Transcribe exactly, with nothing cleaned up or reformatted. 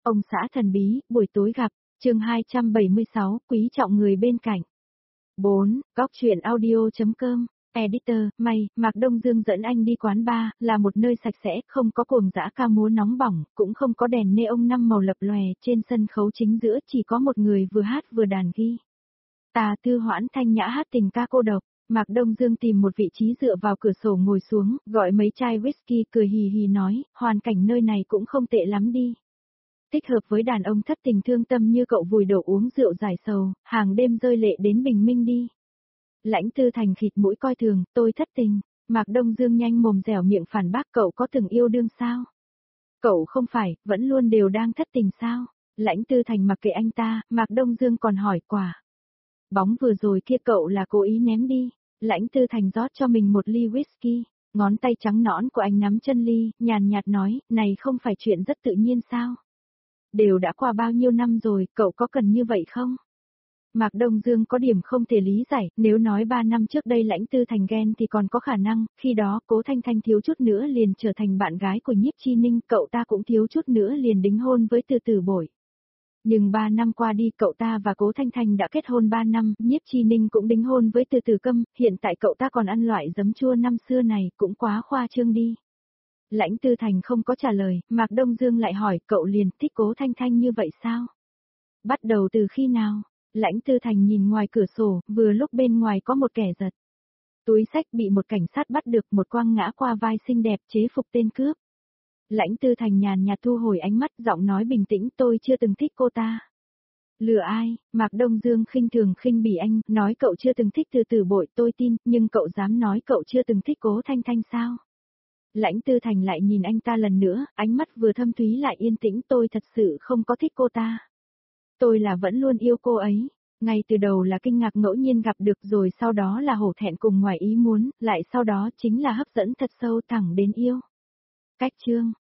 Ông xã thần bí, buổi tối gặp, chương hai trăm bảy mươi sáu, quý trọng người bên cạnh. bốn. Góc truyện audio.com, Editor, may, Mạc Đông Dương dẫn anh đi quán bar, là một nơi sạch sẽ, không có cuồng dã ca múa nóng bỏng, cũng không có đèn neon năm màu lập lòe, trên sân khấu chính giữa chỉ có một người vừa hát vừa đàn ghi. Tà Tư Hoãn thanh nhã hát tình ca cô độc. Mạc Đông Dương tìm một vị trí dựa vào cửa sổ ngồi xuống, gọi mấy chai whisky cười hì hì nói, hoàn cảnh nơi này cũng không tệ lắm đi. Thích hợp với đàn ông thất tình thương tâm như cậu vùi đầu uống rượu giải sầu, hàng đêm rơi lệ đến bình minh đi. Lãnh Tư Thành khịt mũi coi thường, tôi thất tình. Mạc Đông Dương nhanh mồm dẻo miệng phản bác, cậu có từng yêu đương sao? Cậu không phải, vẫn luôn đều đang thất tình sao? Lãnh Tư Thành mặc kệ anh ta, Mạc Đông Dương còn hỏi quả. Bóng vừa rồi kia cậu là cố ý ném đi. Lãnh Tư Thành rót cho mình một ly whisky, ngón tay trắng nõn của anh nắm chân ly, nhàn nhạt nói, này không phải chuyện rất tự nhiên sao? Đều đã qua bao nhiêu năm rồi, cậu có cần như vậy không? Mạc Đông Dương có điểm không thể lý giải, nếu nói ba năm trước đây Lãnh Tư Thành ghen thì còn có khả năng, khi đó Cố Thanh Thanh thiếu chút nữa liền trở thành bạn gái của Nhiếp Chi Ninh, cậu ta cũng thiếu chút nữa liền đính hôn với Từ Từ Bội. Nhưng ba năm qua đi cậu ta và Cố Thanh Thanh đã kết hôn ba năm, Nhiếp Chi Ninh cũng đính hôn với Từ Từ Câm, hiện tại cậu ta còn ăn loại giấm chua năm xưa này, cũng quá khoa trương đi. Lãnh Tư Thành không có trả lời, Mạc Đông Dương lại hỏi, cậu liền thích Cố Thanh Thanh như vậy sao? Bắt đầu từ khi nào? Lãnh Tư Thành nhìn ngoài cửa sổ, vừa lúc bên ngoài có một kẻ giật. Túi xách bị một cảnh sát bắt được, một quang ngã qua vai xinh đẹp chế phục tên cướp. Lãnh Tư Thành nhàn nhạt thu hồi ánh mắt, giọng nói bình tĩnh, tôi chưa từng thích cô ta. Lừa ai? Mạc Đông Dương khinh thường khinh bỉ anh, nói cậu chưa từng thích Từ Từ Bội, tôi tin, nhưng cậu dám nói cậu chưa từng thích Cố Thanh Thanh sao? Lãnh Tư Thành lại nhìn anh ta lần nữa, ánh mắt vừa thâm thúy lại yên tĩnh, tôi thật sự không có thích cô ta. Tôi là vẫn luôn yêu cô ấy. Ngay từ đầu là kinh ngạc ngẫu nhiên gặp được, rồi sau đó là hổ thẹn cùng ngoài ý muốn, lại sau đó chính là hấp dẫn thật sâu thẳng đến yêu. Cách chương